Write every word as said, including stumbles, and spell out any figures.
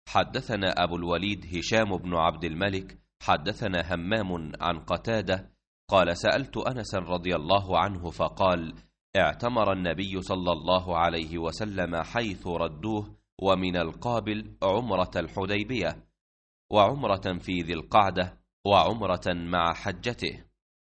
حدثنا أبو الوليد هشام بن عبد الملك حدثنا همام عن قتادة قال سألت أنس رضي الله عنه فقال اعتمر النبي صلى الله عليه وسلم حيث ردوه ومن القابل عمرة الحديبية وعمرة في ذي القعدة وعمرة مع حجته.